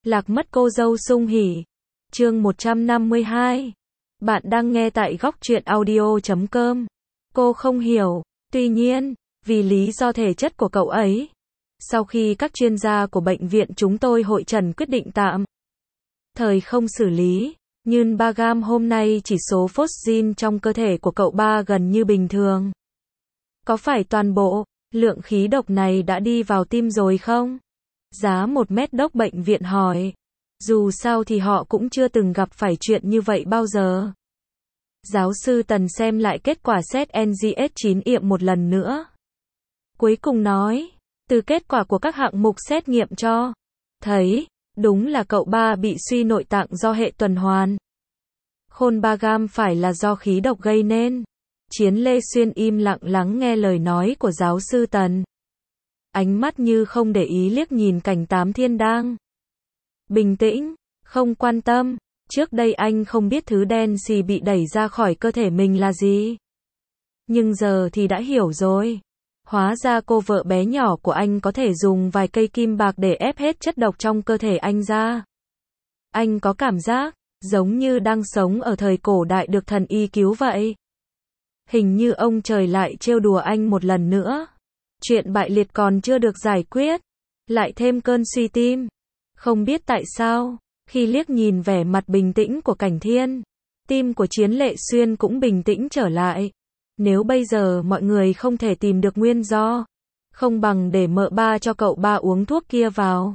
Lạc mất cô dâu sung hỉ. Chương 152. Bạn đang nghe tại góc truyện audio.com. Cô không hiểu, tuy nhiên, vì lý do thể chất của cậu ấy. Sau khi các chuyên gia của bệnh viện chúng tôi hội trần quyết định tạm thời không xử lý, nhưng Bagam hôm nay chỉ số phosgene trong cơ thể của cậu ba gần như bình thường. Có phải toàn bộ lượng khí độc này đã đi vào tim rồi không? Giá 1 mét đốc bệnh viện hỏi. Dù sao thì họ cũng chưa từng gặp phải chuyện như vậy bao giờ. Giáo sư Tần xem lại kết quả xét NGS9 nghiệm một lần nữa. Cuối cùng nói, từ kết quả của các hạng mục xét nghiệm cho thấy, đúng là cậu ba bị suy nội tạng do hệ tuần hoàn. Khôn Bagam phải là do khí độc gây nên. Chiến Lê Xuyên im lặng lắng nghe lời nói của giáo sư Tần. Ánh mắt như không để ý liếc nhìn cảnh Tám Thiên đang bình tĩnh, không quan tâm. Trước đây anh không biết thứ đen xì bị đẩy ra khỏi cơ thể mình là gì. Nhưng giờ thì đã hiểu rồi. Hóa ra cô vợ bé nhỏ của anh có thể dùng vài cây kim bạc để ép hết chất độc trong cơ thể anh ra. Anh có cảm giác giống như đang sống ở thời cổ đại được thần y cứu vậy. Hình như ông trời lại trêu đùa anh một lần nữa. Chuyện bại liệt còn chưa được giải quyết, lại thêm cơn suy tim. Không biết tại sao, khi liếc nhìn vẻ mặt bình tĩnh của Cảnh Thiên, tim của Chiến Lệ Xuyên cũng bình tĩnh trở lại. Nếu bây giờ mọi người không thể tìm được nguyên do, không bằng để mợ ba cho cậu ba uống thuốc kia vào.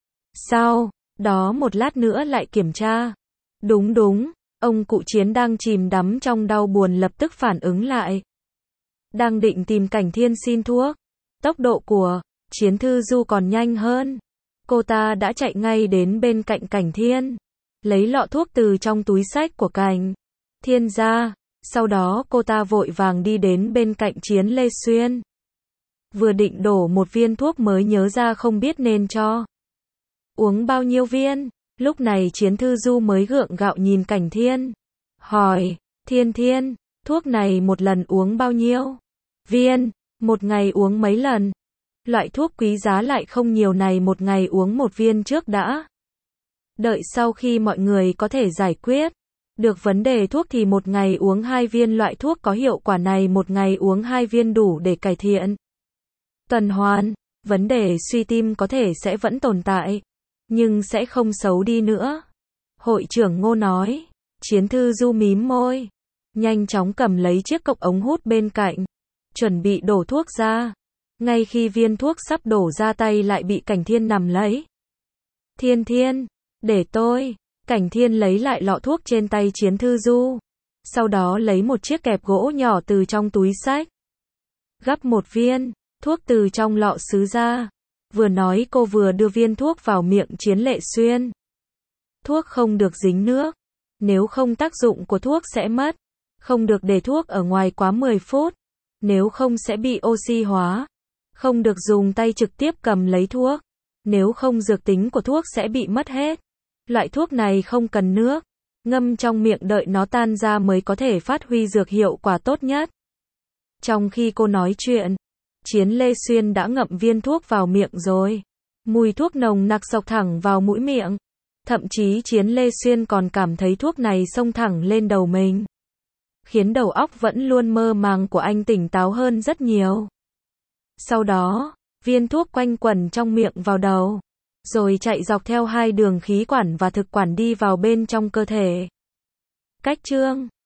Sau đó một lát nữa lại kiểm tra. Đúng, ông cụ Chiến đang chìm đắm trong đau buồn lập tức phản ứng lại. Đang định tìm Cảnh Thiên xin thuốc. Tốc độ của Chiến Thư Du còn nhanh hơn. Cô ta đã chạy ngay đến bên cạnh Cảnh Thiên, lấy lọ thuốc từ trong túi xách của Cảnh Thiên ra. Sau đó cô ta vội vàng đi đến bên cạnh Chiến Lê Xuyên. Vừa định đổ một viên thuốc mới nhớ ra không biết nên cho uống bao nhiêu viên. Lúc này Chiến Thư Du mới gượng gạo nhìn Cảnh Thiên. Hỏi, Thiên, thuốc này một lần uống bao nhiêu viên? Một ngày uống mấy lần? Loại thuốc quý giá lại không nhiều này một ngày uống một viên trước đã. Đợi sau khi mọi người có thể giải quyết được vấn đề thuốc thì một ngày uống 2 viên loại thuốc có hiệu quả này, một ngày uống 2 viên đủ để cải thiện tuần hoàn. Vấn đề suy tim có thể sẽ vẫn tồn tại, nhưng sẽ không xấu đi nữa. Hội trưởng Ngô nói. Chiến Thư Du mím môi, nhanh chóng cầm lấy chiếc cốc ống hút bên cạnh, chuẩn bị đổ thuốc ra. Ngay khi viên thuốc sắp đổ ra tay lại bị Cảnh Thiên nắm lấy. Thiên, để tôi. Cảnh Thiên lấy lại lọ thuốc trên tay Chiến Thư Du. Sau đó lấy một chiếc kẹp gỗ nhỏ từ trong túi xách. Gắp một viên thuốc từ trong lọ sứ ra. Vừa nói cô vừa đưa viên thuốc vào miệng Chiến Lệ Xuyên. Thuốc không được dính nước. Nếu không tác dụng của thuốc sẽ mất. Không được để thuốc ở ngoài quá 10 phút. Nếu không sẽ bị oxy hóa. Không được dùng tay trực tiếp cầm lấy thuốc. Nếu không dược tính của thuốc sẽ bị mất hết. Loại thuốc này không cần nước. Ngâm trong miệng đợi nó tan ra mới có thể phát huy dược hiệu quả tốt nhất. Trong khi cô nói chuyện, Chiến Lê Xuyên đã ngậm viên thuốc vào miệng rồi. Mùi thuốc nồng nặc xộc thẳng vào mũi miệng. Thậm chí Chiến Lê Xuyên còn cảm thấy thuốc này xông thẳng lên đầu mình. Khiến đầu óc vẫn luôn mơ màng của anh tỉnh táo hơn rất nhiều. Sau đó, viên thuốc quanh quẩn trong miệng vào đầu, rồi chạy dọc theo 2 đường khí quản và thực quản đi vào bên trong cơ thể. Cách chương